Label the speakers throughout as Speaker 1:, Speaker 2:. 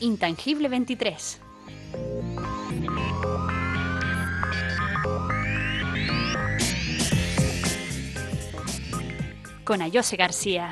Speaker 1: Intangible 23. Con Ayose García.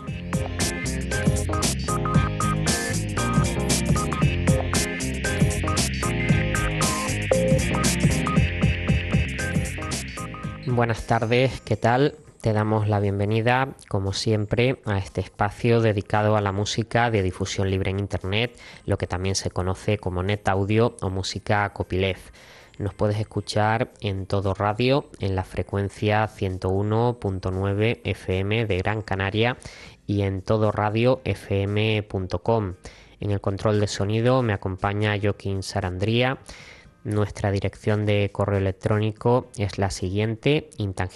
Speaker 2: Buenas tardes, ¿qué tal? Te damos la bienvenida, como siempre, a este espacio dedicado a la música de difusión libre en Internet, lo que también se conoce como Net Audio o música copyleft. Nos puedes escuchar en Todo Radio, en la frecuencia 101.9 FM de Gran Canaria y en todoradiofm.com. En el control de sonido me acompaña Joaquín Sarandría. Nuestra dirección de correo electrónico es la siguiente: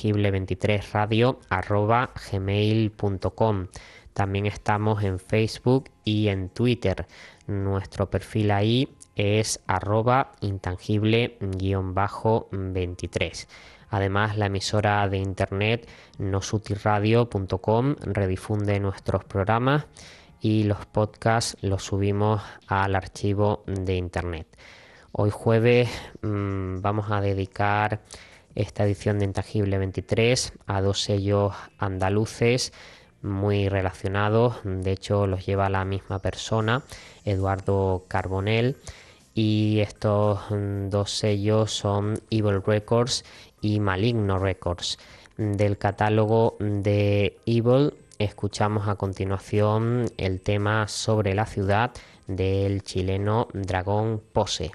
Speaker 2: intangible23radio@gmail.com. También estamos en Facebook y en Twitter. Nuestro perfil ahí es @intangible_23. Además, la emisora de internet nosutirradio.com redifunde nuestros programas y los podcasts los subimos al archivo de internet. Hoy jueves vamos a dedicar esta edición de Intangible 23 a dos sellos andaluces muy relacionados. De hecho, los lleva la misma persona, Eduardo Carbonell, y estos dos sellos son Evil Records y Maligno Records. Del catálogo de Evil escuchamos a continuación el tema Sobre la ciudad del chileno Dragón Pose.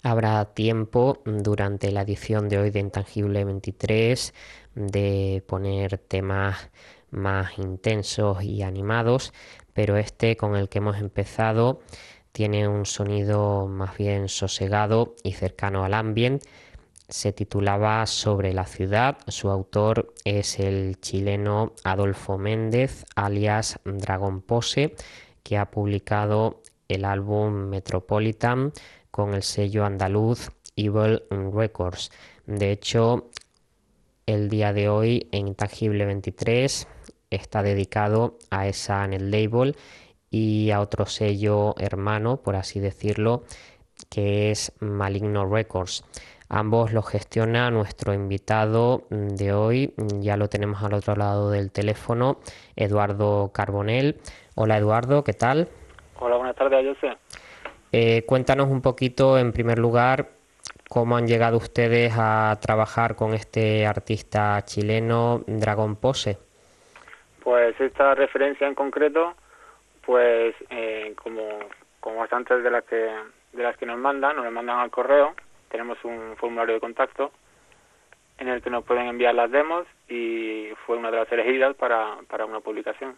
Speaker 2: habrá tiempo durante la edición de hoy de Intangible 23 de poner temas más intensos y animados, pero este con el que hemos empezado tiene un sonido más bien sosegado y cercano al ambient. Se titulaba Sobre la ciudad. Su autor es el chileno Adolfo Méndez, alias Dragon Pose, que ha publicado el álbum Metropolitan con el sello andaluz Evil Records. De hecho, el día de hoy en Intangible 23 está dedicado a esa netlabel y a otro sello hermano, por así decirlo, que es Maligno Records. Ambos los gestiona nuestro invitado de hoy, ya lo tenemos al otro lado del teléfono, Eduardo Carbonell. Hola Eduardo, ¿qué tal?
Speaker 3: Hola, buenas tardes, José.
Speaker 2: Cuéntanos un poquito, en primer lugar, cómo han llegado ustedes a trabajar con este artista chileno, Dragon Pose.
Speaker 3: Pues esta referencia en concreto, pues como bastantes de las que nos mandan al correo, tenemos un formulario de contacto en el que nos pueden enviar las demos y fue una de las elegidas para una publicación.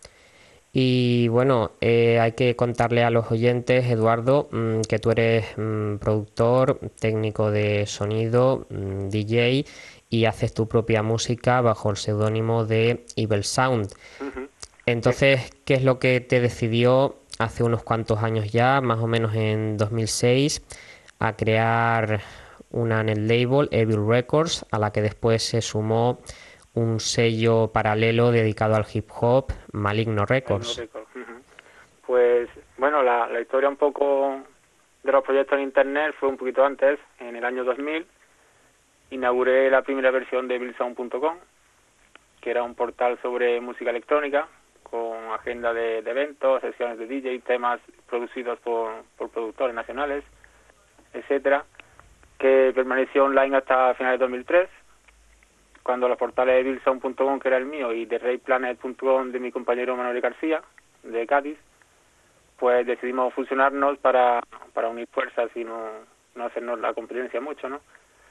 Speaker 2: Y bueno, hay que contarle a los oyentes, Eduardo, que tú eres productor, técnico de sonido, DJ y haces tu propia música bajo el seudónimo de Evil Sound.
Speaker 3: Uh-huh.
Speaker 2: Entonces, ¿qué es lo que te decidió hace unos cuantos años ya, más o menos en 2006, a crear una netlabel, Evil Records, a la que después se sumó un sello paralelo dedicado al hip hop, Maligno Records?
Speaker 3: Uh-huh. Pues bueno, la historia un poco de los proyectos en internet fue un poquito antes. En el año 2000 inauguré la primera versión de evilsound.com, que era un portal sobre música electrónica con agenda de eventos, sesiones de DJ, temas producidos por productores nacionales, etcétera, que permaneció online hasta finales de 2003, cuando los portales de evilsound.com, que era el mío, y de rayplanet.com de mi compañero Manuel García, de Cádiz, pues decidimos fusionarnos para unir fuerzas y no hacernos la competencia mucho, ¿no?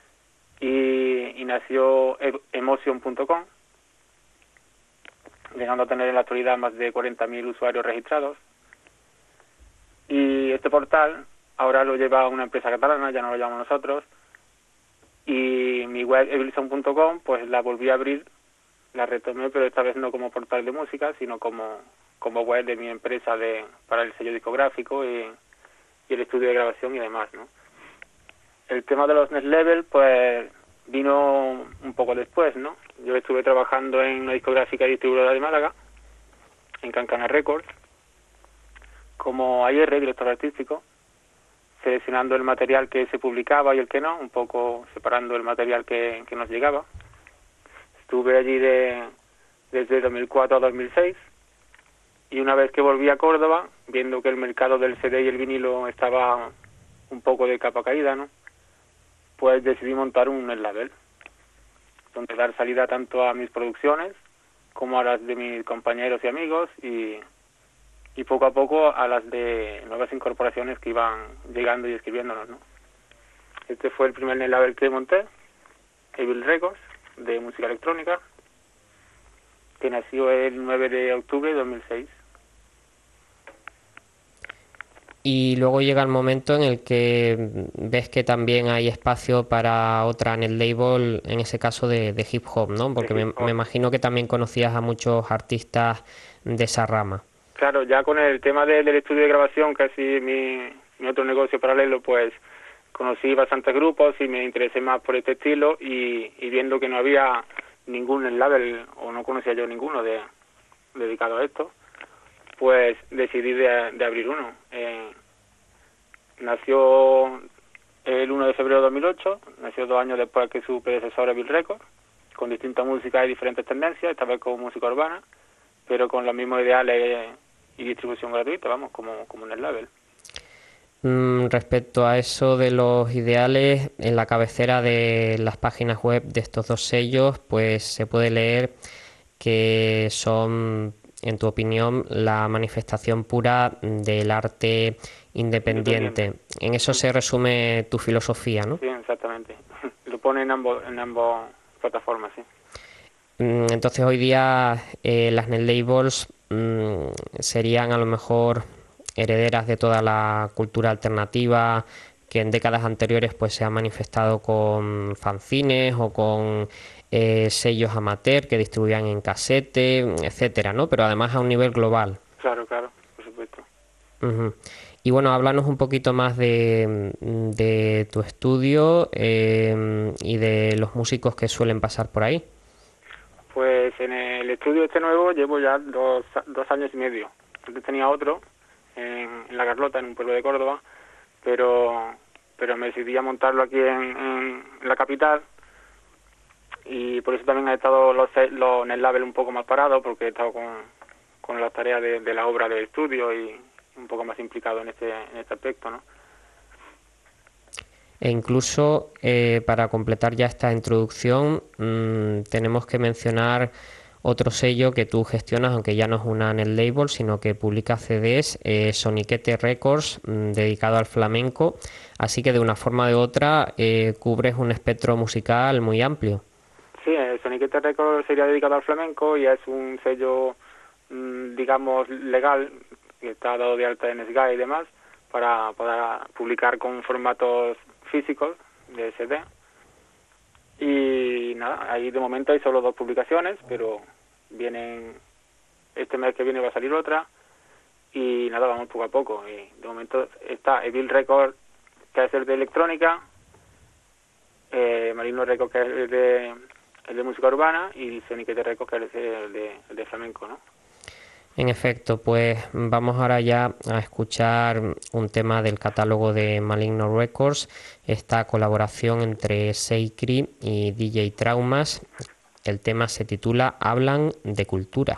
Speaker 3: Y nació emotion.com, llegando a tener en la actualidad más de 40.000 usuarios registrados. Y este portal ahora lo lleva una empresa catalana, ya no lo llamamos nosotros, y mi web evilsound.com pues la volví a abrir, la retomé, pero esta vez no como portal de música, sino como web de mi empresa para el sello discográfico y el estudio de grabación y demás, ¿no? El tema de los netlabel pues vino un poco después, ¿no? Yo estuve trabajando en una discográfica y distribuidora de Málaga, en Cancana Records, como AR, director artístico, seleccionando el material que se publicaba y el que no, un poco separando el material que nos llegaba. Estuve allí desde 2004 a 2006, y una vez que volví a Córdoba, viendo que el mercado del CD y el vinilo estaba un poco de capa caída, ¿no?, pues decidí montar un netlabel, donde dar salida tanto a mis producciones como a las de mis compañeros y amigos, y poco a poco a las de nuevas incorporaciones que iban llegando y escribiéndonos, ¿no? Este fue el primer netlabel que monté, Evil Records, de música electrónica, que nació el 9 de octubre de 2006.
Speaker 2: Y luego llega el momento en el que ves que también hay espacio para otra netlabel, en ese caso de hip hop, ¿no? Porque me imagino que también conocías a muchos artistas de esa rama.
Speaker 3: Claro, ya con el tema del estudio de grabación, que es mi otro negocio paralelo, pues conocí bastantes grupos y me interesé más por este estilo, y viendo que no había ningún netlabel, o no conocía yo ninguno dedicado a esto, pues decidí de abrir uno. Nació el 1 de febrero de 2008, nació 2 años después que su predecesor, Evil Records, con distinta música y diferentes tendencias, esta vez con música urbana, pero con los mismos ideales y distribución gratuita, vamos, como un netlabel.
Speaker 2: Respecto a eso de los ideales, en la cabecera de las páginas web de estos dos sellos, pues se puede leer que son en tu opinión, la manifestación pura del arte independiente. En eso se resume tu filosofía, ¿no?
Speaker 3: Sí, exactamente. Lo pone en ambas plataformas, sí.
Speaker 2: Entonces hoy día las netlabels serían a lo mejor herederas de toda la cultura alternativa que en décadas anteriores pues se ha manifestado con fanzines o con sellos amateur que distribuían en casete, etcétera, ¿no? Pero además a un nivel global.
Speaker 3: Claro, por supuesto.
Speaker 2: Uh-huh. Y bueno, háblanos un poquito más de tu estudio y de los músicos que suelen pasar por ahí.
Speaker 3: Pues en el estudio este nuevo llevo ya 2 años y medio. Antes tenía otro en La Carlota, en un pueblo de Córdoba, pero me decidí a montarlo aquí en la capital, y por eso también he estado los netlabels un poco más parados, porque he estado con las tareas de la obra del estudio y un poco más implicado en este aspecto, ¿no?
Speaker 2: E incluso para completar ya esta introducción tenemos que mencionar otro sello que tú gestionas, aunque ya no es una netlabel, sino que publica CDs, Soniquete Records, dedicado al flamenco. Así que de una forma o de otra cubres un espectro musical muy amplio.
Speaker 3: Sí, Soniquete Records sería dedicado al flamenco y es un sello, digamos, legal, que está dado de alta en SGAE y demás, para publicar con formatos físicos de CD. Y nada, ahí de momento hay solo 2 publicaciones, pero este mes que viene va a salir otra, y nada, vamos poco a poco. Y de momento está Evil Record, que es el de electrónica, Maligno Record, que es el de música urbana, y Soniquete Record, que es el de flamenco, ¿no?
Speaker 2: En efecto, pues vamos ahora ya a escuchar un tema del catálogo de Maligno Records, esta colaboración entre Seikri y DJ Traumas. El tema se titula Hablan de Cultura.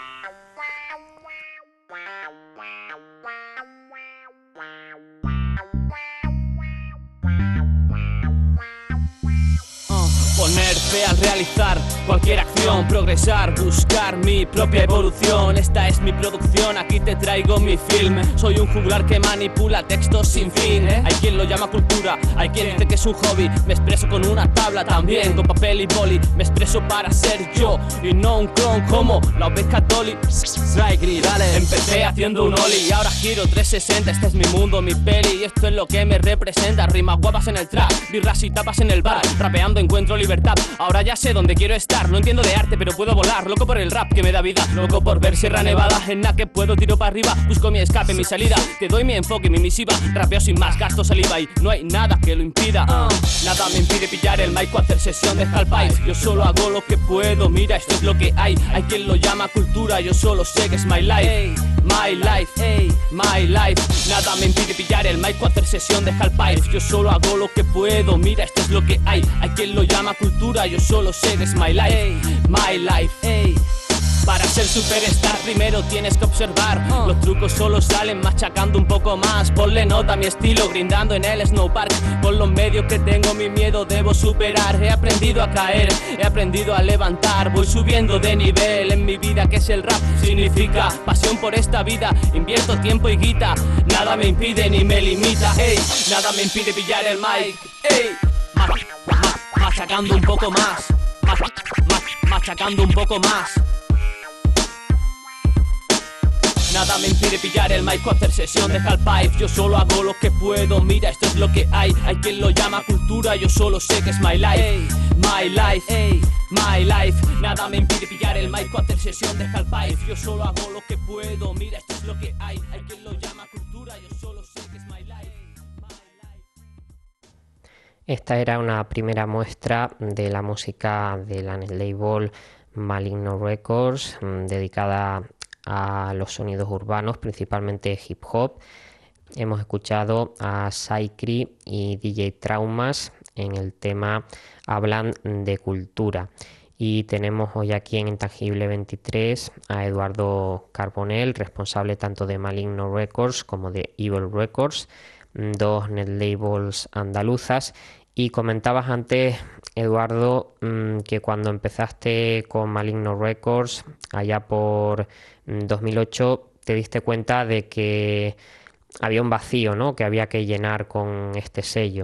Speaker 4: Poner fe al realizar cualquier acción, progresar, buscar mi propia evolución. Esta es mi producción, aquí te traigo mi film. Soy un juglar que manipula textos sin fin. Hay quien lo llama cultura, hay quien dice que es un hobby. Me expreso con una tabla también, con papel y boli. Me expreso para ser yo y no un clon como la oveja Dolly. Dale. Empecé haciendo un ollie y ahora giro 360. Este es mi mundo, mi peli, y esto es lo que me representa. Rimas guapas en el trap, birras y tapas en el bar. Rapeando encuentro libertad, ahora ya sé dónde quiero estar. No entiendo de arte pero puedo volar, loco por el rap que me da vida, loco por ver Sierra Nevada. En la que puedo tiro para arriba, busco mi escape, mi salida. Te doy mi enfoque, mi misiva, rapeo sin más, gasto saliva y no hay nada que lo impida. Nada me impide pillar el mic o hacer sesión de half-pipe. Yo solo hago lo que puedo, mira esto es lo que hay. Hay quien lo llama cultura, yo solo sé que es my life. My life, my life. Nada me impide pillar el mic o hacer sesión de half-pipe. Yo solo hago lo que puedo, mira esto es lo que hay. Hay quien lo llama cultura, yo solo sé que es my life. My life, Para ser superstar primero tienes que observar. Los trucos solo salen machacando un poco más. Ponle nota a mi estilo, grindando en el snowpark. Con los medios que tengo mi miedo debo superar. He aprendido a caer, he aprendido a levantar. Voy subiendo de nivel en mi vida, que es el rap. Significa pasión por esta vida. Invierto tiempo y guita, nada me impide ni me limita. Nada me impide pillar el mic. Machacando un poco más. Machacando un poco más. Nada me impide pillar el mic o hacer sesión de half-pipe. Yo solo hago lo que puedo, mira esto es lo que hay. Hay quien lo llama cultura, yo solo sé que es my life. My life, my life. Nada me impide pillar el mic o hacer sesión de half-pipe. Yo solo hago lo que puedo, mira esto es lo que hay. Hay quien lo llama cultura, yo solo sé que es my life.
Speaker 2: Esta era una primera muestra de la música de la netlabel Maligno Records, dedicada a los sonidos urbanos, principalmente hip hop. Hemos escuchado a Saikri y DJ Traumas en el tema Hablan de Cultura. Y tenemos hoy aquí en Intangible 23 a Eduardo Carbonell, responsable tanto de Maligno Records como de Evil Records, dos netlabels andaluzas. Y comentabas antes Eduardo, que cuando empezaste con Maligno Records, allá por 2008, te diste cuenta de que había un vacío, ¿no?, que había que llenar con este sello.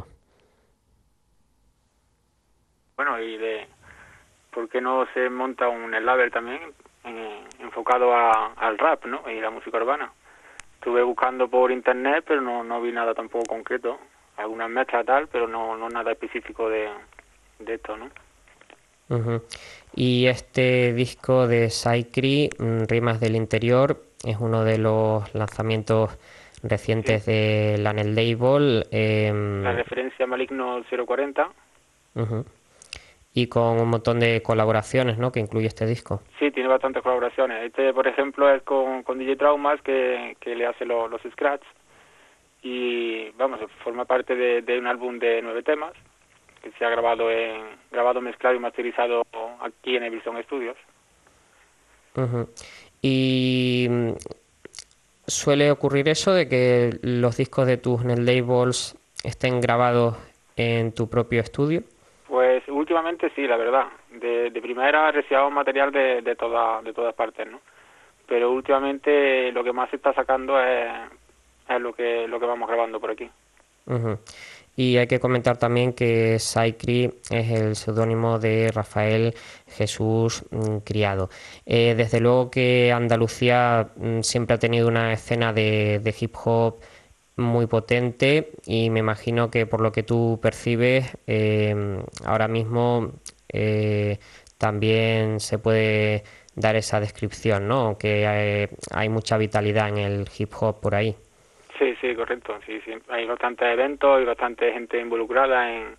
Speaker 3: Bueno, y de por qué no se monta un label también enfocado al rap, ¿no?, y la música urbana. Estuve buscando por internet, pero no vi nada tampoco concreto. Algunas mezclas tal, pero no nada específico de esto, ¿no?
Speaker 2: Ujú. Y este disco de Saikri, Rimas del Interior, es uno de los lanzamientos recientes de Lanel Label.
Speaker 3: La referencia Maligno 040.
Speaker 2: Ujú. Y con un montón de colaboraciones, ¿no?, que incluye este disco.
Speaker 3: Sí, tiene bastantes colaboraciones. Este, por ejemplo, es con DJ Traumas, que le hace los scratch. Y, vamos, forma parte de un álbum de 9 temas, que se ha grabado, mezclado y masterizado aquí en Evilson Studios.
Speaker 2: Ujú. Y suele ocurrir eso de que los discos de tus net labels estén grabados en tu propio estudio.
Speaker 3: Pues últimamente sí, la verdad. De primera recibamos material de todas partes, ¿no? Pero últimamente lo que más se está sacando es lo que vamos grabando por aquí.
Speaker 2: Ujú. Y hay que comentar también que Saikri es el seudónimo de Rafael Jesús Criado. Desde luego que Andalucía siempre ha tenido una escena de hip hop muy potente, y me imagino que por lo que tú percibes ahora mismo también se puede dar esa descripción, ¿no?, que hay mucha vitalidad en el hip hop por ahí.
Speaker 3: Sí, correcto. Sí. Hay bastantes eventos y bastante gente involucrada en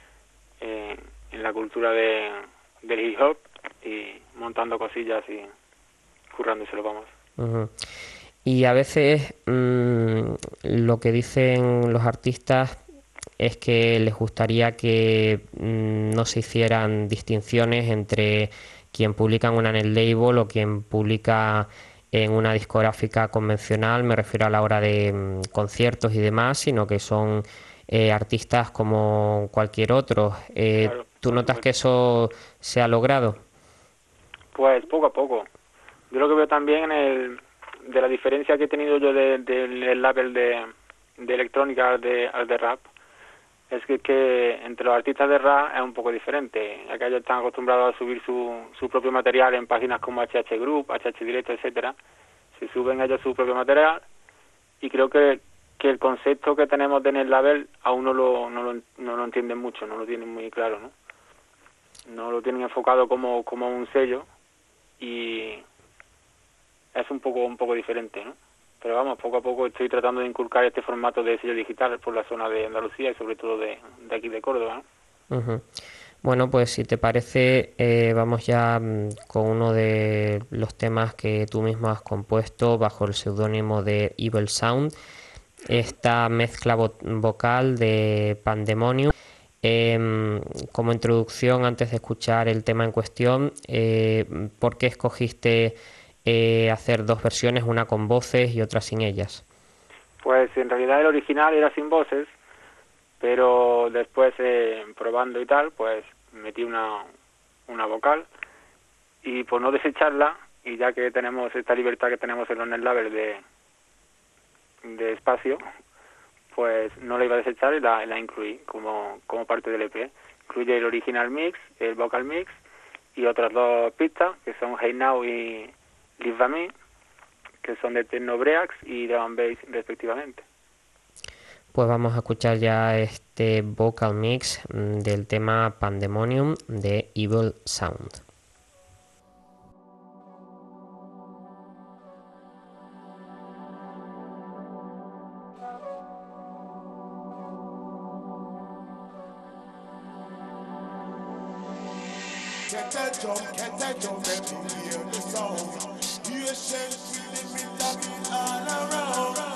Speaker 3: la cultura del hip hop, y montando cosillas y currándoselo, vamos.
Speaker 2: Uh-huh. Y a veces lo que dicen los artistas es que les gustaría que no se hicieran distinciones entre quien publica en una net label o quien publica en una discográfica convencional, me refiero a la hora de conciertos y demás, sino que son artistas como cualquier otro.
Speaker 3: Claro,
Speaker 2: ¿Tú notas que eso se ha logrado?
Speaker 3: Pues poco a poco. Yo lo que veo también de la diferencia que he tenido yo del label de electrónica al de rap, es que entre los artistas de rap es un poco diferente. Ya que ellos están acostumbrados a subir su propio material en páginas como HH Group, HH Directo, etcétera. Se suben ellos su propio material, y creo que el concepto que tenemos de NetLabel aún no lo entienden mucho, no lo tienen muy claro, ¿no? No lo tienen enfocado como un sello, y es un poco diferente, ¿no? Pero vamos, poco a poco estoy tratando de inculcar este formato de sello digital por la zona de Andalucía y sobre todo de aquí de Córdoba, ¿no?
Speaker 2: Uh-huh. Bueno, pues si te parece, vamos ya con uno de los temas que tú mismo has compuesto bajo el seudónimo de Evil Sound, esta mezcla vocal de Pandemonium. Como introducción, antes de escuchar el tema en cuestión, ¿por qué escogiste hacer dos versiones, una con voces y otra sin ellas?
Speaker 3: Pues en realidad el original era sin voces, pero después probando y tal, pues metí una vocal, y por no desecharla, y ya que tenemos esta libertad que tenemos en los NetLabel de espacio, pues no la iba a desechar y la incluí como parte del EP. Incluye el original mix, el vocal mix y otras dos pistas que son Hey Now y Live By Me, que son de Techno Breaks y Drum and Bass respectivamente.
Speaker 2: Pues vamos a escuchar ya este vocal mix del tema Pandemonium de Evil Sound.
Speaker 5: Can't that jump, let me hear the song. You a shame, feeling me loving all around.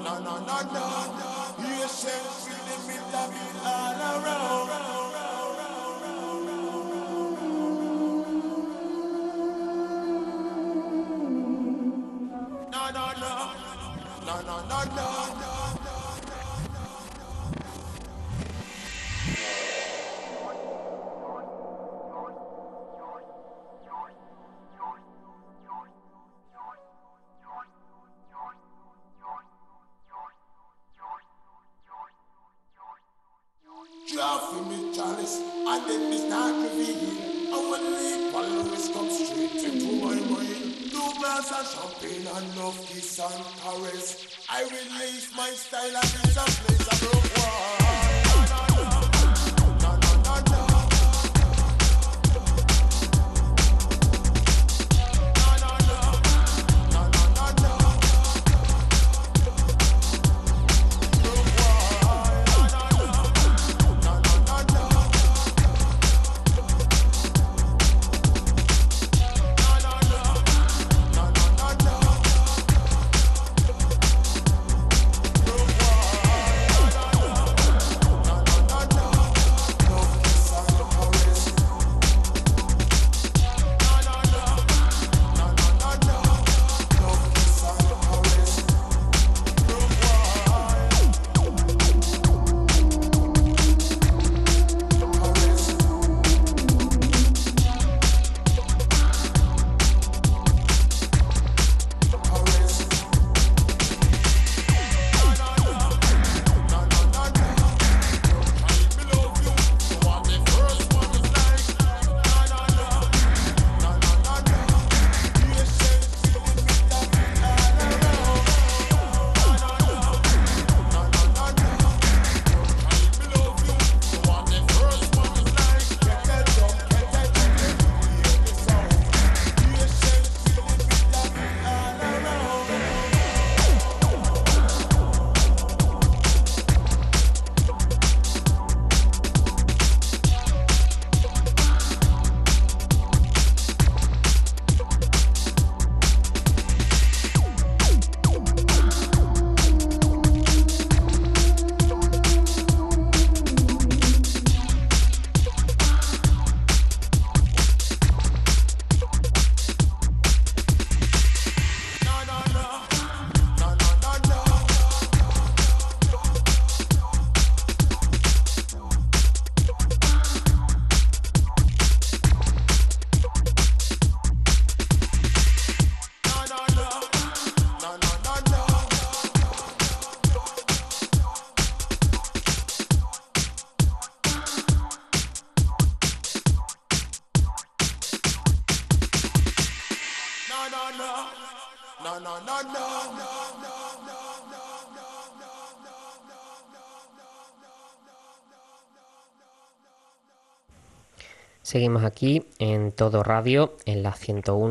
Speaker 5: no, no, no, no. You shall feel the vitamin all around. No, no, no, no, no, no, no. Draft in me chalice, and then me start reveal. And when the followers come straight into my mind, 2 glasses of champagne and enough kiss and caress. I release my style and it's a place I broke one. No, no, no, no. No, no, no. No, no, no, no. Broke one. No, no, no. No, no, no, no. No, no, no. No, no, no, no. Broke
Speaker 2: Seguimos aquí en Todo Radio, en la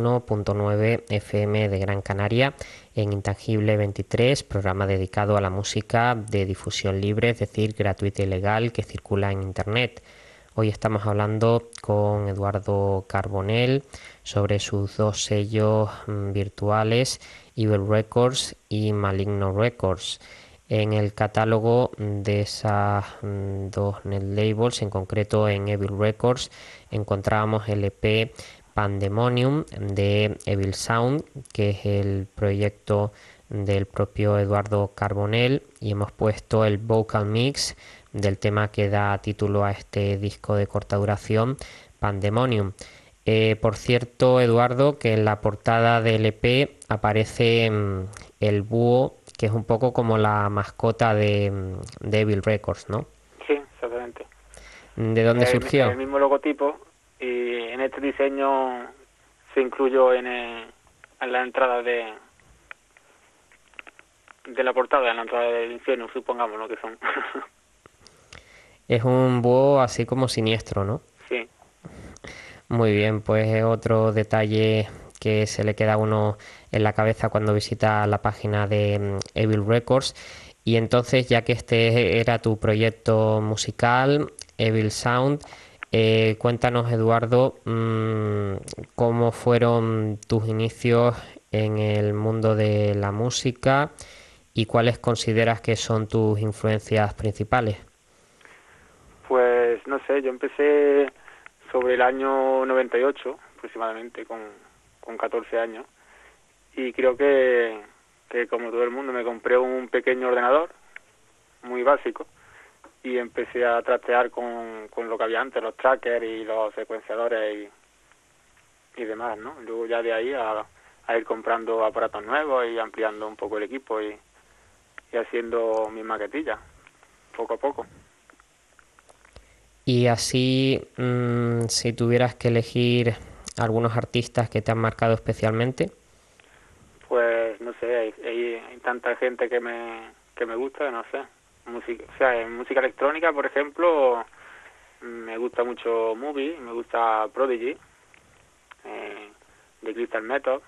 Speaker 2: 101.9 FM de Gran Canaria, en Intangible 23, programa dedicado a la música de difusión libre, es decir, gratuita y legal, que circula en Internet. Hoy estamos hablando con Eduardo Carbonell sobre sus dos sellos virtuales, Evil Records y Maligno Records. En el catálogo de esas dos net labels, en concreto en Evil Records, encontramos el EP Pandemonium de Evil Sound, que es el proyecto del propio Eduardo Carbonell, y hemos puesto el vocal mix del tema que da título a este disco de corta duración, Pandemonium. Por cierto, Eduardo, que en la portada del EP aparece el búho, que es un poco como la mascota de Evil Records, ¿no?
Speaker 3: Sí, exactamente.
Speaker 2: ¿De dónde surgió?
Speaker 3: El mismo logotipo, y en este diseño se incluyó en la entrada de la portada, en la entrada del infierno, supongamos, ¿no? Que son.
Speaker 2: Es un búho así como siniestro, ¿no?
Speaker 3: Sí.
Speaker 2: Muy bien, pues es otro detalle que se le queda a uno en la cabeza cuando visita la página de Evil Records. Y entonces, ya que este era tu proyecto musical, Evil Sound, cuéntanos, Eduardo, cómo fueron tus inicios en el mundo de la música ¿Y cuáles consideras que son tus influencias principales?
Speaker 3: Pues no sé, yo empecé sobre el año 98 aproximadamente, con 14 años, y creo que como todo el mundo me compré un pequeño ordenador muy básico y empecé a trastear con lo que había antes, los trackers y los secuenciadores y demás, ¿no? Luego ya de ahí a ir comprando aparatos nuevos y ampliando un poco el equipo y haciendo mis maquetillas poco a poco.
Speaker 2: Y así, si tuvieras que elegir algunos artistas que te han marcado especialmente.
Speaker 3: Pues no sé, hay tanta gente que me gusta, no sé. O sea, en música electrónica, por ejemplo, me gusta mucho Movie, me gusta Prodigy, de Crystal Method.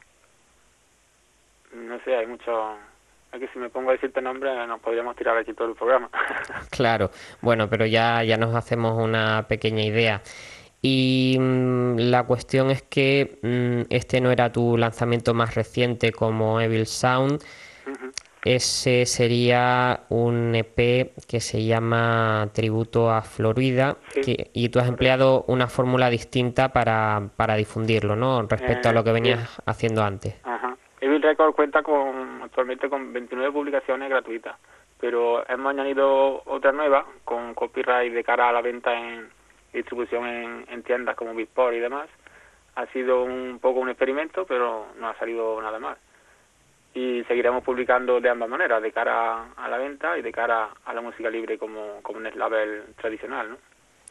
Speaker 3: No sé, hay mucho. Es que si me pongo a decirte nombres nos podríamos tirar aquí todo el programa.
Speaker 2: Claro, bueno, pero ya nos hacemos una pequeña idea. Y la cuestión es que este no era tu lanzamiento más reciente como Evil Sound. Ese sería un EP que se llama Tributo a Florida,
Speaker 3: Sí,
Speaker 2: y tú has empleado una fórmula distinta para difundirlo, ¿no? Respecto a lo que venías
Speaker 3: sí.
Speaker 2: haciendo antes.
Speaker 3: Ajá. Evil Record cuenta actualmente con 29 publicaciones gratuitas, pero hemos añadido otra nueva con copyright de cara a la venta en distribución en tiendas como Beatport y demás. Ha sido un poco un experimento, pero no ha salido nada mal. Y seguiremos publicando de ambas maneras, de cara a la venta y de cara a la música libre como un label tradicional, ¿no?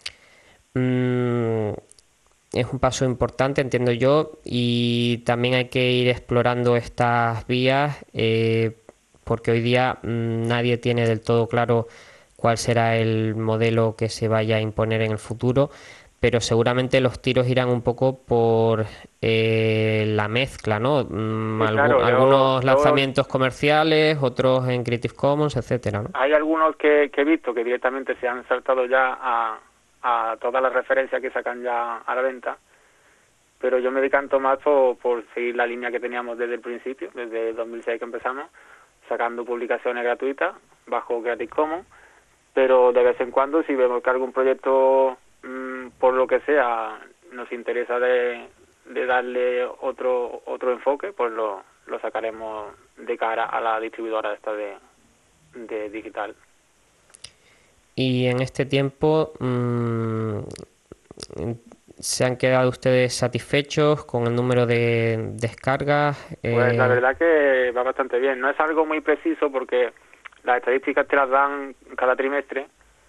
Speaker 2: Es un paso importante, entiendo yo, y también hay que ir explorando estas vías, porque hoy día nadie tiene del todo claro cuál será el modelo que se vaya a imponer en el futuro, pero seguramente los tiros irán un poco por la mezcla, ¿no?
Speaker 3: Sí, claro,
Speaker 2: Algunos lanzamientos comerciales, otros en Creative Commons, etcétera, ¿no?
Speaker 3: hay algunos que he visto que directamente se han saltado ya a todas las referencias que sacan ya a la venta, pero yo me decanto más por seguir la línea que teníamos desde el principio, desde 2006 que empezamos, sacando publicaciones gratuitas bajo Creative Commons, pero de vez en cuando si vemos que algún proyecto, por lo que sea, nos interesa de darle otro enfoque, pues lo sacaremos de cara a la distribuidora esta de digital.
Speaker 2: Y en este tiempo, ¿se han quedado ustedes satisfechos con el número de descargas?
Speaker 3: Pues la verdad que va bastante bien. No es algo muy preciso porque las estadísticas te las dan cada trimestre,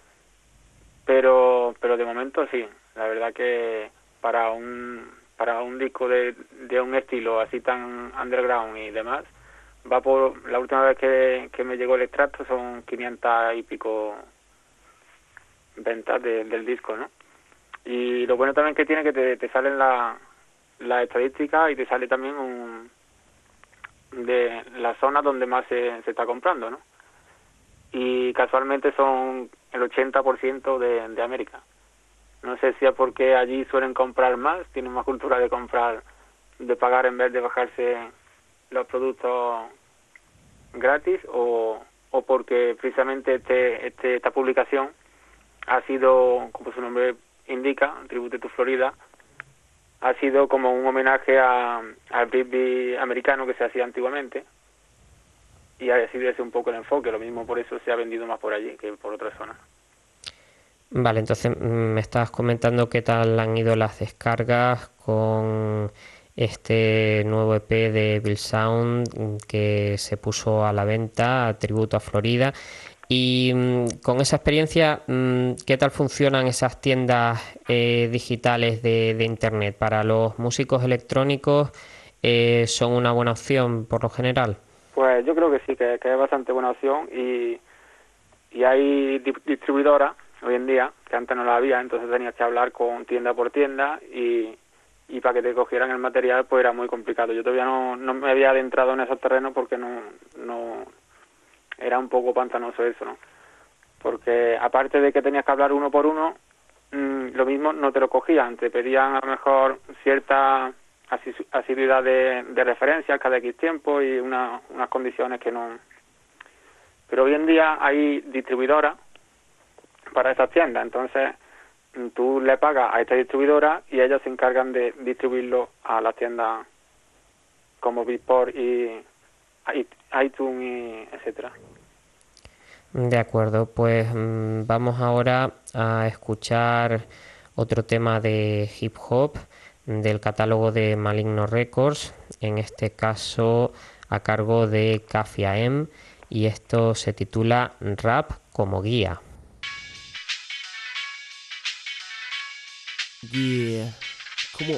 Speaker 3: pero de momento sí. La verdad que para un disco de un estilo así tan underground y demás, va por la última vez que me llegó el extracto son 500 y pico ventas del disco, ¿no? Y lo bueno también que tiene que te salen las estadísticas y te sale también de la zona donde más se está comprando, ¿no? Y casualmente son el 80% de América. No sé si es porque allí suelen comprar más, tienen más cultura de comprar, de pagar en vez de bajarse los productos gratis, o porque precisamente esta publicación ha sido, como su nombre indica, Tribute to Florida, ha sido como un homenaje al Britbeat americano que se hacía antiguamente, y ha sido ese un poco el enfoque. Lo mismo, por eso se ha vendido más por allí que por otras zonas.
Speaker 2: Vale, entonces me estabas comentando qué tal han ido las descargas con este nuevo EP de Evil Sound que se puso a la venta, Tributo a Florida. Y con esa experiencia, ¿qué tal funcionan esas tiendas digitales de Internet? ¿Para los músicos electrónicos son una buena opción por lo general?
Speaker 3: Pues yo creo que sí, que es bastante buena opción, y hay distribuidoras hoy en día, que antes no la había, entonces tenías que hablar con tienda por tienda y para que te cogieran el material pues era muy complicado. Yo todavía no me había adentrado en esos terrenos porque no era un poco pantanoso eso, ¿no? Porque aparte de que tenías que hablar uno por uno, lo mismo no te lo cogían, te pedían a lo mejor cierta asiduidad de referencias cada X tiempo y unas condiciones que no Pero hoy en día hay distribuidoras para esas tiendas, entonces tú le pagas a esta distribuidora y ellos se encargan de distribuirlo a las tiendas como Beatport y iTunes y etcétera.
Speaker 2: De acuerdo, pues vamos ahora a escuchar otro tema de hip hop del catálogo de Maligno Records, en este caso a cargo de Kafia M, y esto se titula Rap como guía.
Speaker 6: Yeah, ¿cómo?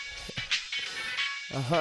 Speaker 6: Ajá,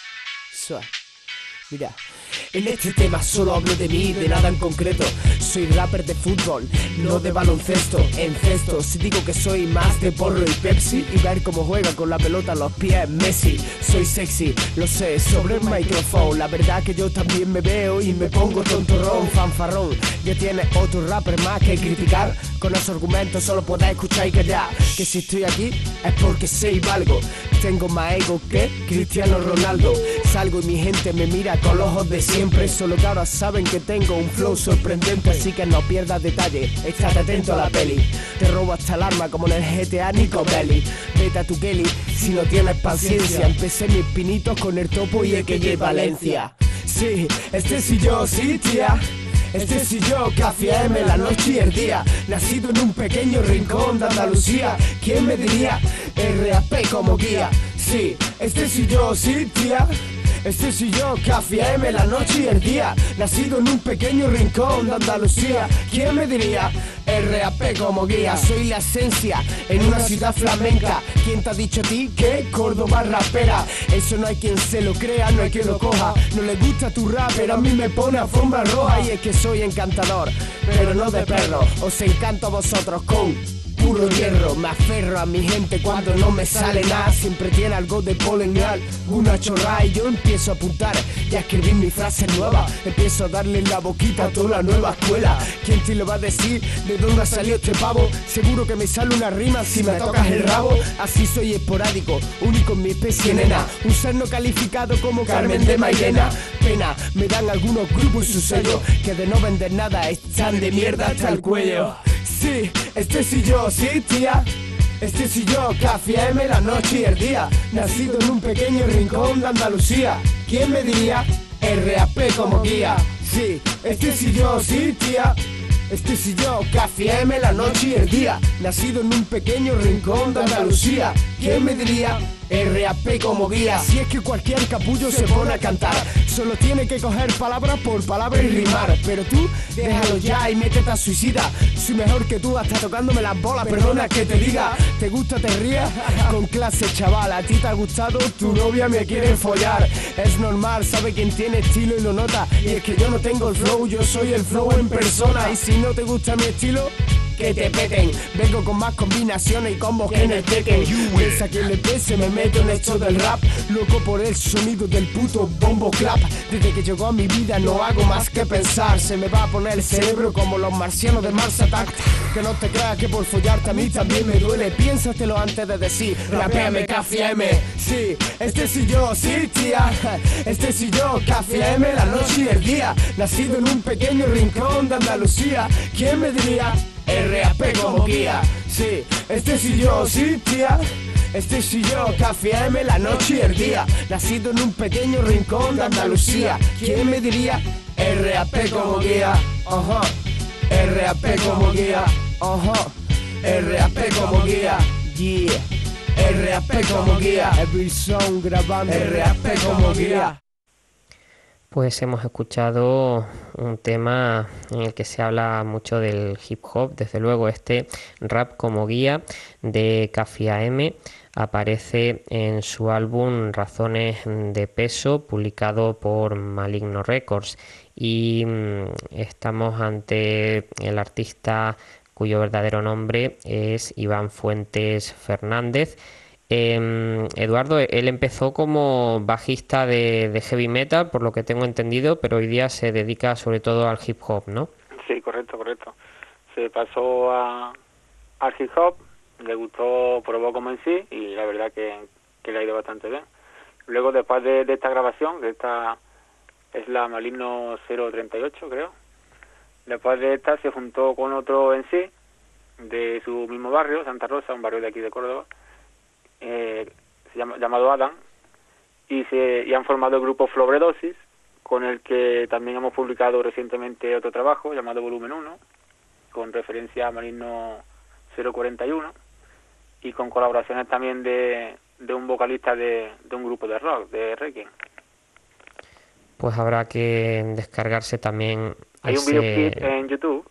Speaker 6: mira, en este tema solo hablo de mí, de nada en concreto. Soy rapper de fútbol, no de baloncesto. En cesto, si digo que soy más de porro y Pepsi, y ver cómo juega con la pelota a los pies Messi. Soy sexy, lo sé, sobre el micrófono. La verdad que yo también me veo y me pongo tontorrón, fanfarrón. Ya tiene otro rapper más que criticar. Con esos argumentos solo podéis escuchar y callar. Que si estoy aquí es porque sé y valgo. Tengo más ego que Cristiano Ronaldo. Salgo y mi gente me mira con los ojos de siempre. Solo que ahora saben que tengo un flow sorprendente. Así que no pierdas detalle, estate atento a la peli. Te robo hasta el arma como en el GTA Nico Belly. Vete a tu Kelly si no tienes paciencia. Empecé mis pinitos con el Topo y EKJ Valencia. Sí, este soy yo, sí tía. Este soy yo, Kafia M, la noche y el día. Nacido en un pequeño rincón de Andalucía. ¿Quién me diría? RAP como guía. Sí, este soy yo, sí tía. Este soy yo, Kafia M, la noche y el día. Nacido en un pequeño rincón de Andalucía. ¿Quién me diría? RAP como guía. Soy la esencia en una ciudad flamenca. ¿Quién te ha dicho a ti que Córdoba rapera? Eso no hay quien se lo crea, no hay quien lo coja. No le gusta tu rap, pero a mí me pone alfombra roja. Y es que soy encantador, pero no de perro. Os encanto a vosotros con puro hierro. Me aferro a mi gente cuando no me sale nada. Siempre tiene algo de polenar, una chorra. Y yo empiezo a apuntar y a escribir mi frase nueva. Empiezo a darle la boquita a toda la nueva escuela. ¿Quién te lo va a decir? ¿De dónde ha salido este pavo? Seguro que me sale una rima si me tocas el rabo. Así soy esporádico, único en mi especie, nena. Un ser no calificado como Carmen de Mairena. Pena, me dan algunos grupos y su sello, que de no vender nada están de mierda hasta el cuello. Sí, este soy yo, sí tía. Este soy yo, Kafia M, la noche y el día. Nacido en un pequeño rincón de Andalucía. ¿Quién me diría? RAP como guía. Sí, este soy yo, sí tía. Este soy yo, Kafia M, la noche y el día. Nacido en un pequeño rincón de Andalucía. ¿Quién me diría? RAP como guía. Si es que cualquier capullo se pone a cantar, solo tiene que coger palabra por palabra y rimar. Pero tú, déjalo ya y métete a suicida. Soy mejor que tú hasta tocándome las bolas, perdona que te diga. ¿Te gusta, te rías? Con clase, chaval, a ti te ha gustado, tu novia me quiere follar. Es normal, sabe quien tiene estilo y lo nota. Y es que yo no tengo el flow, yo soy el flow en persona. Y si no te gusta mi estilo, que te peten. Vengo con más combinaciones y combos que en el Tekken. Piensa que le pese, me meto en esto del rap. Loco por el sonido del puto bombo clap. Desde que llegó a mi vida no hago más que pensar. Se me va a poner el cerebro como los marcianos de Mars Attack. Que no te creas que por follarte a mí también me duele. Piénsatelo antes de decir rapéame, Kafia M. Sí, este soy yo, sí tía. Este soy yo, Kafia M, la noche y el día. Nacido en un pequeño rincón de Andalucía. ¿Quién me diría? RAP como guía. Sí, este soy yo, sí tía. Este soy yo, Kafia M, la noche y el día. Nacido en un pequeño rincón de Andalucía. ¿Quién me diría? RAP como guía. Ajá. RAP como guía. Ajá. RAP como guía. Yeah. RAP como guía. Every song grabando. RAP como guía.
Speaker 2: Pues hemos escuchado un tema en el que se habla mucho del hip hop. Desde luego este Rap como guía de Kafia M aparece en su álbum Razones de Peso, publicado por Maligno Records, y estamos ante el artista cuyo verdadero nombre es Iván Fuentes Fernández. Eduardo, él empezó como bajista de heavy metal, por lo que tengo entendido, pero hoy día se dedica sobre todo al hip hop, ¿no?
Speaker 3: Sí, correcto. Se pasó al hip hop, le gustó, probó como en sí y la verdad que le ha ido bastante bien. Luego, después de esta grabación, que esta es la Maligno 038, creo, Después de esta se juntó con otro en sí, de su mismo barrio, Santa Rosa, un barrio de aquí de Córdoba, llamado Adam, y han formado el grupo Flobredosis, con el que también hemos publicado recientemente otro trabajo llamado Volumen 1, con referencia a Maligno 041, y con colaboraciones también de un vocalista de un grupo de rock, de Requiem.
Speaker 2: Pues habrá que descargarse también.
Speaker 3: Hay un videoclip en YouTube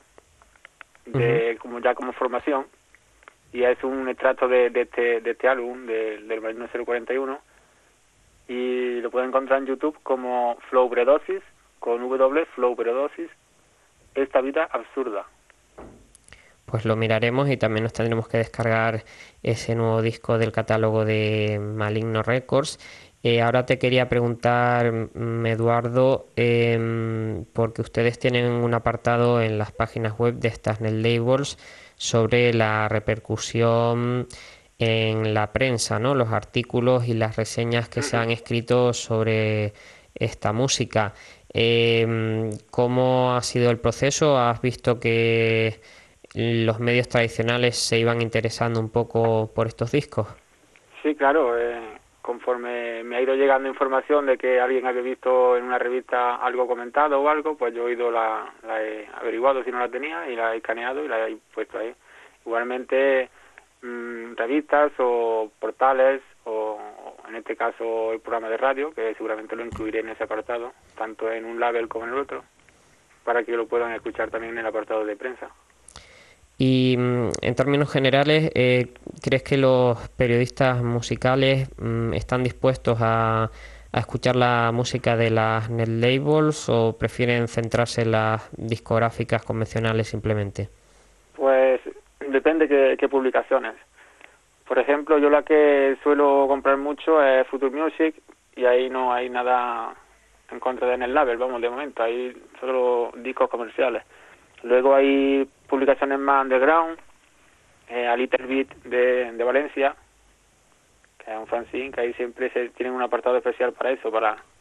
Speaker 3: como formación, y es un extracto de este álbum del Maligno 041, y lo pueden encontrar en YouTube como Flowbredosis, con W, Flowbredosis, esta vida absurda.
Speaker 2: Pues lo miraremos, y también nos tendremos que descargar ese nuevo disco del catálogo de Maligno Records. Ahora te quería preguntar, Eduardo, porque ustedes tienen un apartado en las páginas web de estas net labels sobre la repercusión en la prensa, ¿no? Los artículos y las reseñas que se han escrito sobre esta música. ¿Cómo ha sido el proceso? ¿Has visto que los medios tradicionales se iban interesando un poco por estos discos?
Speaker 3: Sí, claro. Conforme me ha ido llegando información de que alguien había visto en una revista algo comentado o algo, pues yo he ido, la he averiguado si no la tenía, y la he escaneado y la he puesto ahí. Igualmente, revistas o portales, o en este caso el programa de radio, que seguramente lo incluiré en ese apartado, tanto en un label como en el otro, para que lo puedan escuchar también en el apartado de prensa.
Speaker 2: Y en términos generales, ¿crees que los periodistas musicales están dispuestos a escuchar la música de las net labels, o prefieren centrarse en las discográficas convencionales simplemente?
Speaker 3: Pues depende qué publicaciones. Por ejemplo, yo la que suelo comprar mucho es Future Music, y ahí no hay nada en contra de net label, vamos, de momento, hay solo discos comerciales. Luego hay publicaciones más underground, a Little Bit de Valencia, que es un fanzine, que ahí siempre tienen un apartado especial para eso,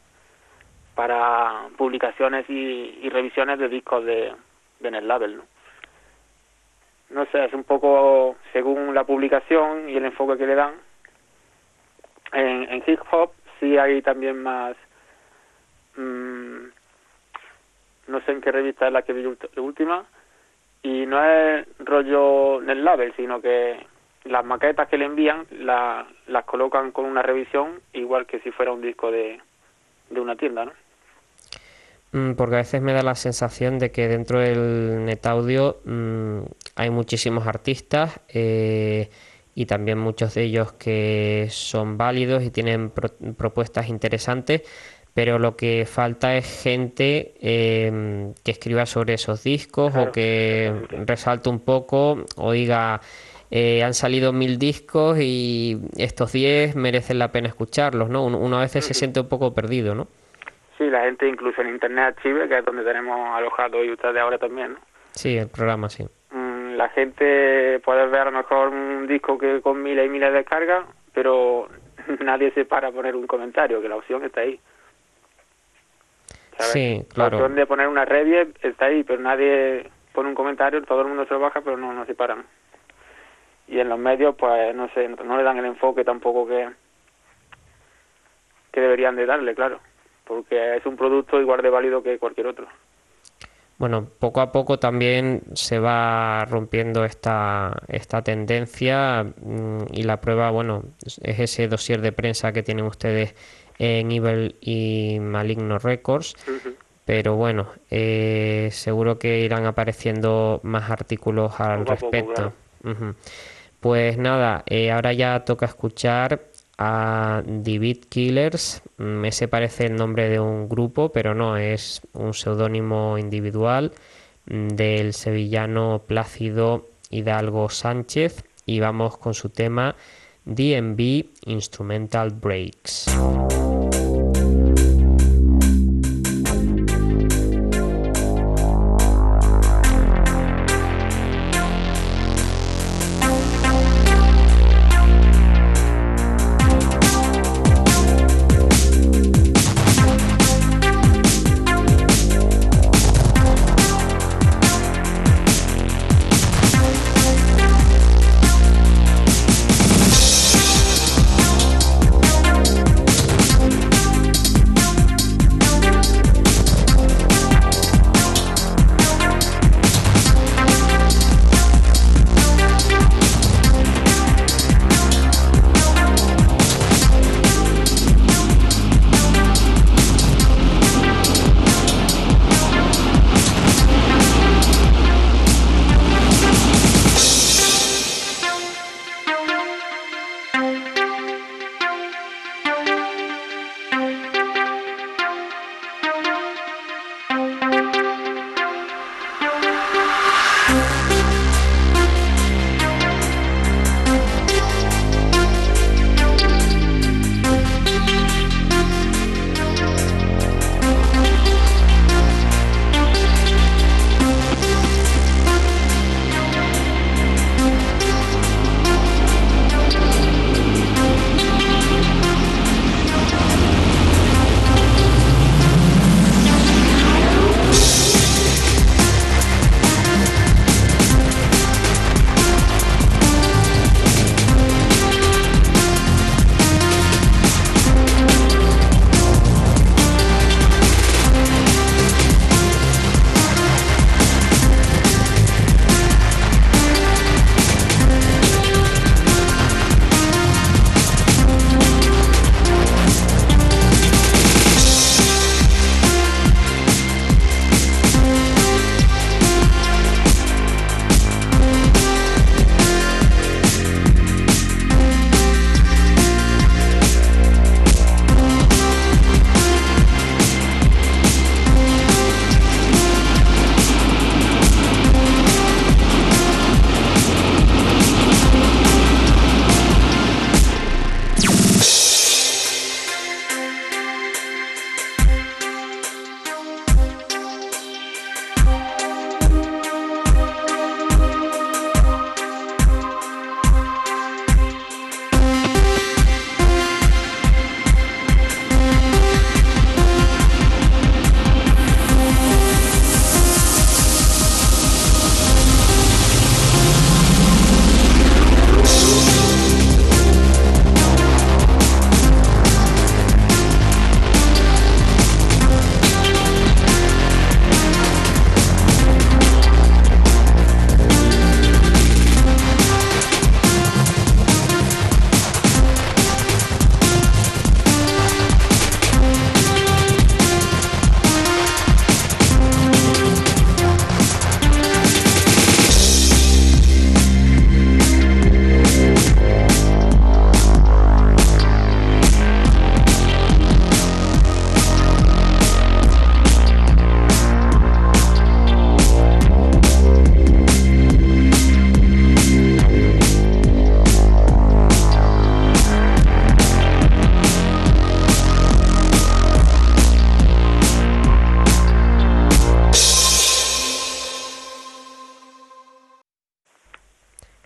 Speaker 3: para publicaciones y revisiones de discos de net label, ¿no? No sé, es un poco según la publicación y el enfoque que le dan. En hip hop sí hay también más, no sé en qué revista es la que vi última, y no es rollo net label, sino que las maquetas que le envían las colocan con una revisión, igual que si fuera un disco de una tienda, ¿no?
Speaker 2: Porque a veces me da la sensación de que dentro del net audio hay muchísimos artistas, y también muchos de ellos que son válidos y tienen propuestas interesantes, pero lo que falta es gente que escriba sobre esos discos, claro, o que resalte un poco, o diga, han salido 1000 discos y estos 10 merecen la pena escucharlos, ¿no? Uno a veces se siente un poco perdido, ¿no?
Speaker 3: Sí, la gente incluso en Internet Archive, que es donde tenemos alojado y ustedes ahora también, ¿no?
Speaker 2: Sí, el programa, sí.
Speaker 3: La gente puede ver a lo mejor un disco que con miles y miles de descargas, pero nadie se para a poner un comentario, que la opción está ahí. ¿Sabes?
Speaker 2: Sí, claro.
Speaker 3: La opción de poner una review está ahí, pero nadie pone un comentario, todo el mundo se lo baja, pero no se paran. Y en los medios, pues, no sé, no le dan el enfoque tampoco que deberían de darle, claro, porque es un producto igual de válido que cualquier otro.
Speaker 2: Bueno, poco a poco también se va rompiendo esta tendencia, y la prueba, bueno, es ese dossier de prensa que tienen ustedes en Evil y Maligno Records. Pero bueno, seguro que irán apareciendo más artículos al respecto. Claro. Pues nada, ahora ya toca escuchar a The Beat Killers. Ese parece el nombre de un grupo, pero no, es un seudónimo individual del sevillano Plácido Hidalgo Sánchez, y vamos con su tema D&B Instrumental Breaks.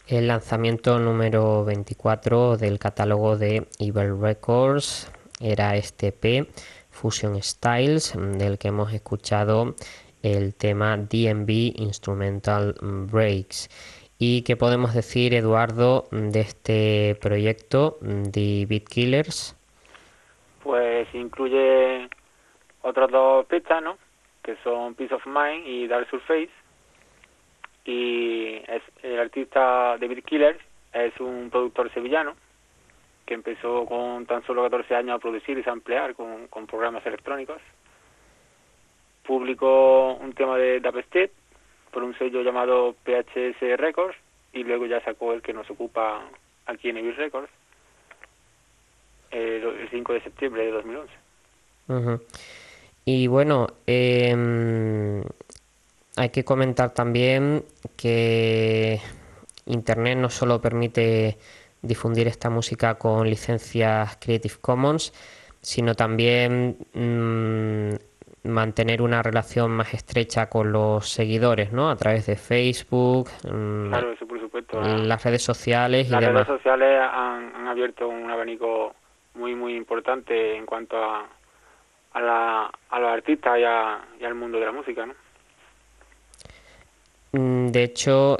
Speaker 2: el lanzamiento número 24 del catálogo de Evil Records. Era este EP, Fusion Styles, del que hemos escuchado el tema DnB Instrumental Breaks. ¿Y qué podemos decir, Eduardo, de este proyecto, The Beat Killers?
Speaker 3: Pues incluye otras dos pistas, ¿no? Que son Peace of Mind y Dark Surface. Y el artista The Beat Killers es un productor sevillano que empezó con tan solo 14 años a producir y samplear con programas electrónicos. Publicó un tema de Dubstep por un sello llamado PHS Records y luego ya sacó el que nos ocupa aquí en Evil Records el 5 de septiembre de 2011.
Speaker 2: Uh-huh. Y bueno, hay que comentar también que Internet no solo permite difundir esta música con licencias Creative Commons, sino también mantener una relación más estrecha con los seguidores, ¿no? A través de Facebook,
Speaker 3: claro, eso por supuesto.
Speaker 2: Las redes sociales y
Speaker 3: las
Speaker 2: demás.
Speaker 3: Las redes sociales han abierto un abanico muy muy importante en cuanto a los artistas y al mundo de la música, ¿no?
Speaker 2: De hecho,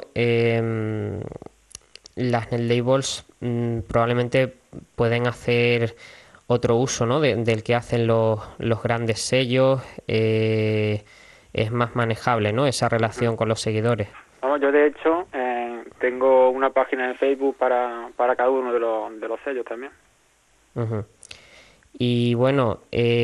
Speaker 2: las net labels probablemente pueden hacer otro uso, ¿no? del que hacen los grandes sellos. Es más manejable, ¿no? Esa relación con los seguidores.
Speaker 3: Vamos, yo de hecho tengo una página en Facebook para cada uno de los sellos también.
Speaker 2: Uh-huh. Y bueno,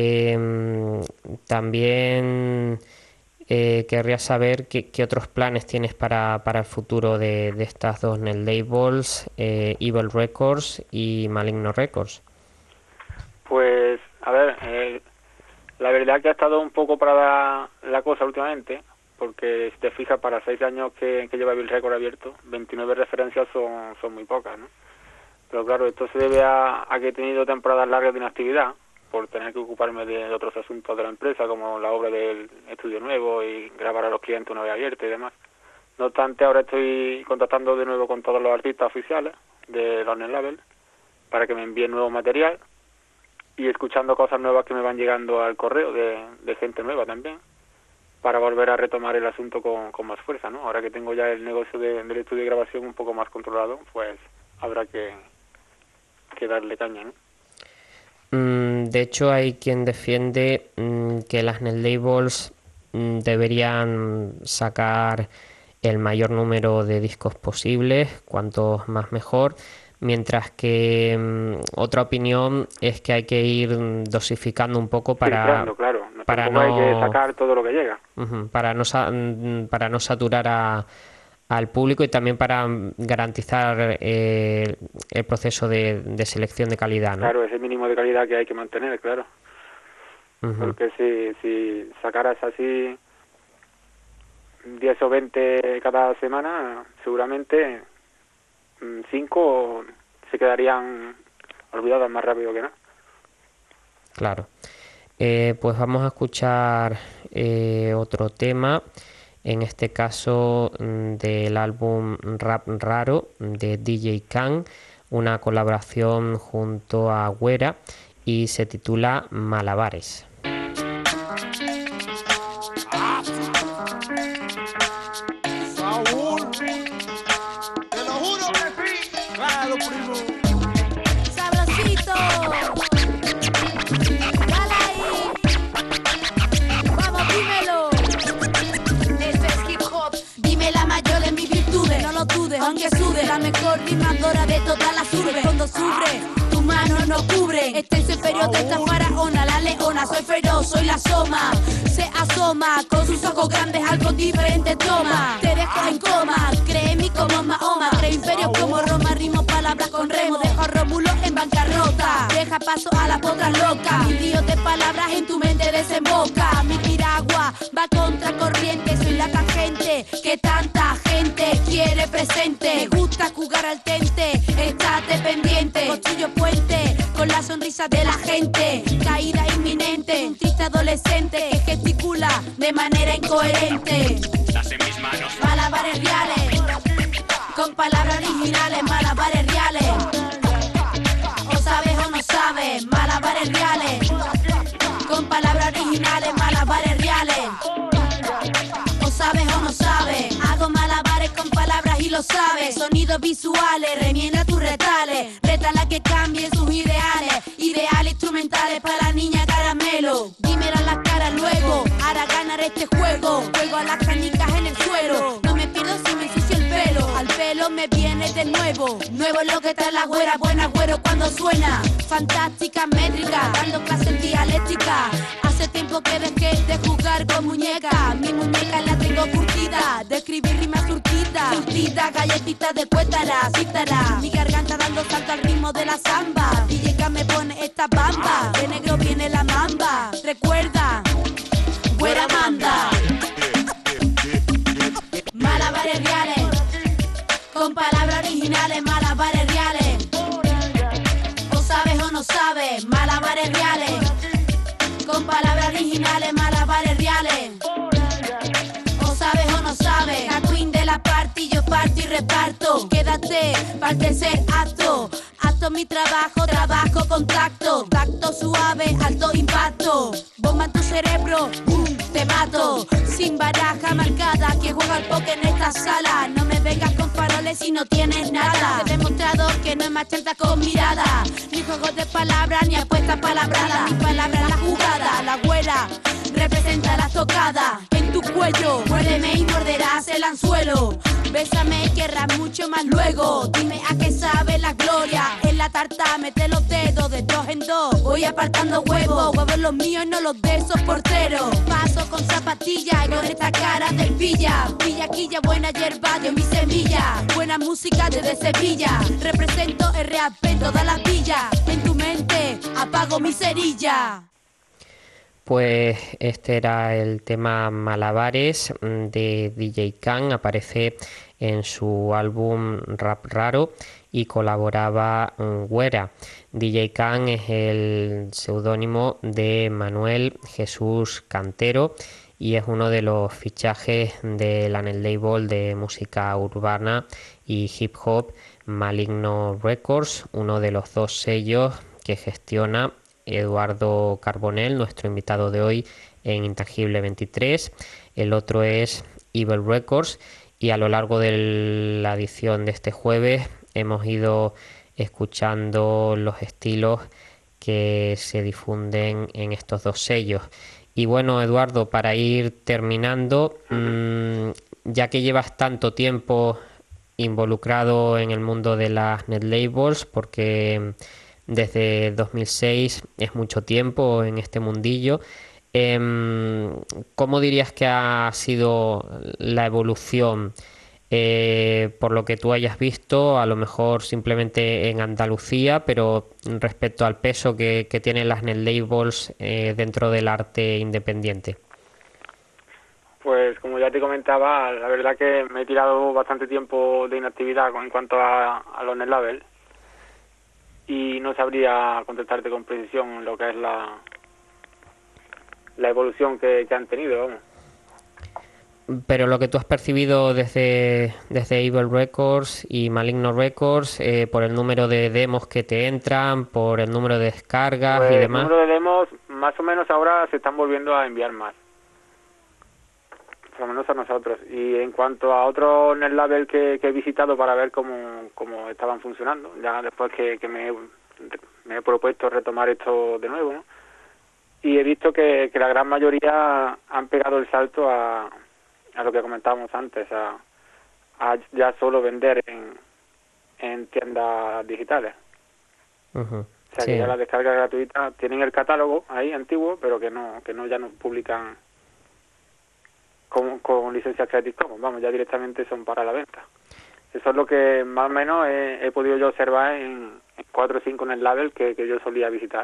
Speaker 2: también querría saber qué otros planes tienes para el futuro de estas dos net labels, Evil Records y Maligno Records.
Speaker 3: Pues, a ver, la verdad que ha estado un poco parada la cosa últimamente, porque si te fijas, para 6 años que lleva Evil Records abierto, 29 referencias son muy pocas, ¿no? Pero claro, esto se debe a que he tenido temporadas largas de inactividad, por tener que ocuparme de otros asuntos de la empresa, como la obra del estudio nuevo y grabar a los clientes una vez abierto y demás. No obstante, ahora estoy contactando de nuevo con todos los artistas oficiales de los net labels para que me envíen nuevo material y escuchando cosas nuevas que me van llegando al correo de gente nueva también, para volver a retomar el asunto con más fuerza, ¿no? Ahora que tengo ya el negocio del estudio de grabación un poco más controlado, pues habrá que darle caña, ¿no?
Speaker 2: De hecho, hay quien defiende que las net labels deberían sacar el mayor número de discos posibles, cuantos más mejor, mientras que otra opinión es que hay que ir dosificando un poco para
Speaker 3: no hay que sacar todo lo que llega.
Speaker 2: Para no saturar al público y también para garantizar el proceso de selección de calidad, ¿no?
Speaker 3: Claro, ese mínimo de calidad que hay que mantener, claro. Porque si sacaras así 10 o 20 cada semana, seguramente 5 se quedarían olvidadas más rápido que nada.
Speaker 2: Claro. Pues vamos a escuchar otro tema, en este caso del álbum Rap Raro de DJ Khan, una colaboración junto a Güera, y se titula Malabares.
Speaker 7: Sabrosito, dale ahí, vamos, dímelo. Esto es hip hop, dime la mayor de mis virtudes, no lo dudes, aunque sude, la mejor rimadora de todas las urbes. Cuando sufre, tu mano no cubre, este es el inferior de esta faraona, la leona, soy feroz, soy la soma. Se asoma, con sus ojos grandes algo diferente toma. Te dejo en coma, cree en mí como Mahoma. Creo imperio como Roma, rimo palabras con remo. Dejo a Rómulo en bancarrota, deja paso a las potras locas. Mi río de palabras en tu mente desemboca. Mi piragua va contra corriente, soy la tangente que tanta gente quiere presente. Me gusta jugar al tente, estate pendiente. Construyo puente con la sonrisa de la gente. Caída inminente, un triste adolescente que gesticula de manera incoherente.
Speaker 8: Estás en mis manos.
Speaker 7: Malabares reales, con palabras originales, malabares reales. O sabes o no sabes, malabares reales. Con palabras originales, malabares reales. O sabes o no sabes, hago malabares con palabras y lo sabes. Sonidos visuales, remienda tus retales. Retala que cambien sus ideales. Ideales instrumentales para la niña caramelo. Dímelo a las caras luego, hará ganar este juego. Juego a las canicas en el suelo. No me pierdo si me ensucio el pelo. Al pelo me viene de nuevo. Nuevo es lo que trae la güera, buena güero cuando suena. Fantástica métrica, dando clases dialéctica. Hace tiempo que dejé de jugar con muñecas. Mi muñeca la tengo curtida, de escribir rimas surtidas. Surtida, galletitas de cuétara, cítara. Mi garganta dando salto al ritmo de la samba. DJ me pone esta bamba, de negro viene la mamba. Recuerda, güera manda. Malabares reales, con palabras originales, malabares reales. O sabes o no sabes, malabares reales. Con palabras originales, malabares reales. O sabes o no sabes, la queen de la party, yo parto y reparto. Quédate, para el tercer acto. Acto mi trabajo, trabajo con tacto. Tacto suave, alto impacto. Bomba en tu cerebro, boom, te mato. Sin baraja marcada, quien juega al póker en esta sala. No me vengas con faroles si no tienes nada. Te he demostrado que no es más chanta con mirada. Ni juegos de palabras, ni apuestas palabradas. Mi palabra la jugada, la güera representa la tocada. En tu cuello, muérdeme y morderás el anzuelo. Bésame y querrás mucho más luego. Dime a qué sabe la gloria. En la tarta mete los dedos de dos en dos. Voy apartando huevos, huevos los míos, no los de esos porteros. Paso con zapatillas y con esta cara del pilla. Pillaquilla, buena hierba, dio mi semilla. Buena música desde Sevilla. Represento el rap en todas las villas. En tu mente apago mi cerilla.
Speaker 2: Pues este era el tema Malabares de DJ Khan, aparece en su álbum Rap Raro y colaboraba Güera. DJ Khan es el seudónimo de Manuel Jesús Cantero y es uno de los fichajes del label de música urbana y hip hop Maligno Records, uno de los dos sellos que gestiona Eduardo Carbonell, nuestro invitado de hoy en Intangible 23. El otro es Evil Records y a lo largo de la edición de este jueves hemos ido escuchando los estilos que se difunden en estos dos sellos. Y bueno, Eduardo, para ir terminando, ya que llevas tanto tiempo involucrado en el mundo de las netlabels, porque desde 2006 es mucho tiempo en este mundillo, ¿cómo dirías que ha sido la evolución por lo que tú hayas visto, a lo mejor simplemente en Andalucía, pero respecto al peso que tienen las netlabels dentro del arte independiente?
Speaker 3: Pues como ya te comentaba, la verdad que me he tirado bastante tiempo de inactividad en cuanto a los netlabels y no sabría contestarte con precisión lo que es la evolución que han tenido, vamos.
Speaker 2: Pero lo que tú has percibido desde Evil Records y Maligno Records, por el número de demos que te entran, por el número de descargas
Speaker 3: pues
Speaker 2: y demás.
Speaker 3: El número de demos, más o menos ahora se están volviendo a enviar más, por lo menos a nosotros. Y en cuanto a otros netlabels que he visitado para ver cómo estaban funcionando, ya después que me he propuesto retomar esto de nuevo, ¿no? Y he visto que la gran mayoría han pegado el salto a lo que comentábamos antes, a ya solo vender en tiendas digitales.
Speaker 2: Uh-huh.
Speaker 3: O sea,
Speaker 2: sí.
Speaker 3: que ya la descarga gratuita, tienen el catálogo ahí antiguo, pero que no ya no publican con licencias Creative Commons, vamos, ya directamente son para la venta. Eso es lo que más o menos he podido yo observar en 4 o 5 netlabels que yo solía visitar.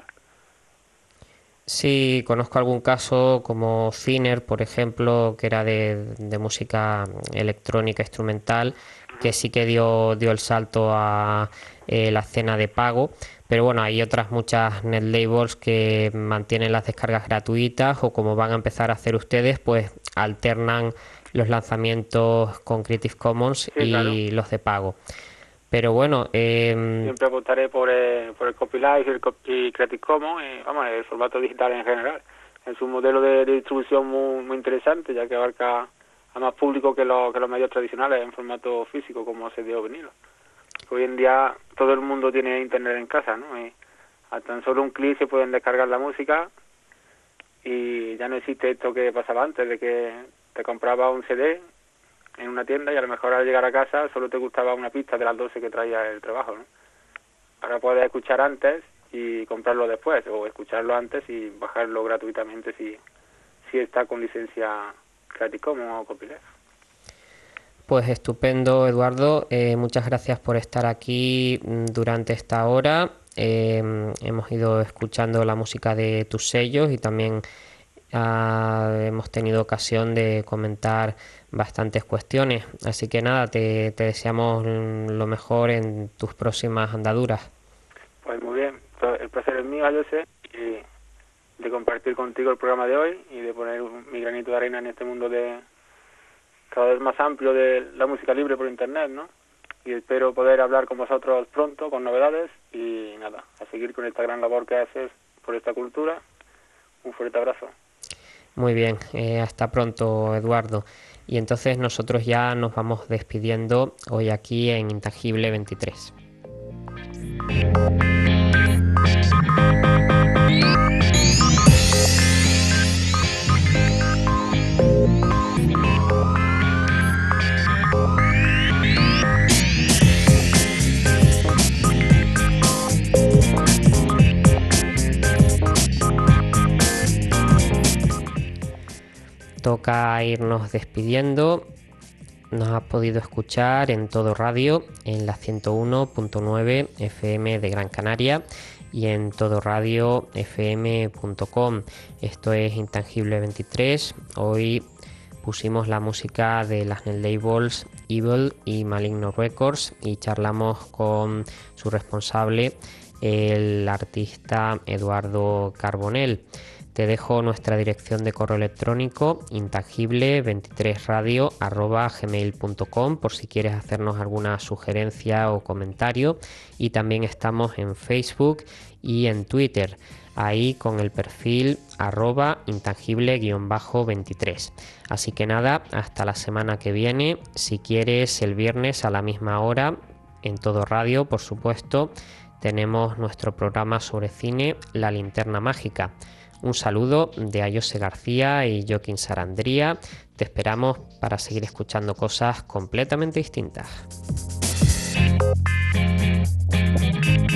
Speaker 2: Sí, conozco algún caso como Thinner, por ejemplo, que era de música electrónica instrumental, que sí que dio el salto a la escena de pago, Pero bueno, hay otras muchas netlabels que mantienen las descargas gratuitas, o como van a empezar a hacer ustedes, pues alternan los lanzamientos con Creative Commons y
Speaker 3: claro,
Speaker 2: los de pago. Pero bueno,
Speaker 3: siempre apostaré por el copyright y Creative Commons, y vamos, el formato digital en general. Es un modelo de distribución muy interesante, ya que abarca a más público que los medios tradicionales en formato físico, como CD o vinilo. Hoy en día todo el mundo tiene internet en casa, ¿no? Y a tan solo un clic se pueden descargar la música, y ya no existe esto que pasaba antes, de que te comprabas un CD en una tienda y a lo mejor al llegar a casa solo te gustaba una pista de las 12 que traía el trabajo, ¿no? Ahora puedes escuchar antes y comprarlo después, o escucharlo antes y bajarlo gratuitamente si está con licencia Creative Commons o copyleft.
Speaker 2: pues estupendo, Eduardo. Muchas gracias por estar aquí durante esta hora. Hemos ido escuchando la música de tus sellos y también hemos tenido ocasión de comentar bastantes cuestiones. Así que nada, te deseamos lo mejor en tus próximas andaduras.
Speaker 3: Pues muy bien, el placer es mío, José, y de compartir contigo el programa de hoy y de poner mi granito de arena en este mundo de cada vez más amplio de la música libre por internet, ¿no? Y espero poder hablar con vosotros pronto con novedades, y nada, a seguir con esta gran labor que haces por esta cultura. Un fuerte abrazo.
Speaker 2: Muy bien, hasta pronto, Eduardo. Y entonces nosotros ya nos vamos despidiendo hoy aquí en Intangible 23. Toca irnos despidiendo. Nos has podido escuchar en Todo Radio, en la 101.9 FM de Gran Canaria y en todoradiofm.com. Esto es Intangible 23. Hoy pusimos la música de las netlabels Evil y Maligno Records y charlamos con su responsable, el artista Eduardo Carbonell. Te dejo nuestra dirección de correo electrónico intangible23radio@gmail.com por si quieres hacernos alguna sugerencia o comentario, y también estamos en Facebook y en Twitter, ahí con el perfil @intangible_23. Así que nada, hasta la semana que viene. Si quieres, el viernes a la misma hora en Todo Radio, por supuesto, tenemos nuestro programa sobre cine, La Linterna Mágica. Un saludo de Ayose García y Joaquín Sarandría. Te esperamos para seguir escuchando cosas completamente distintas.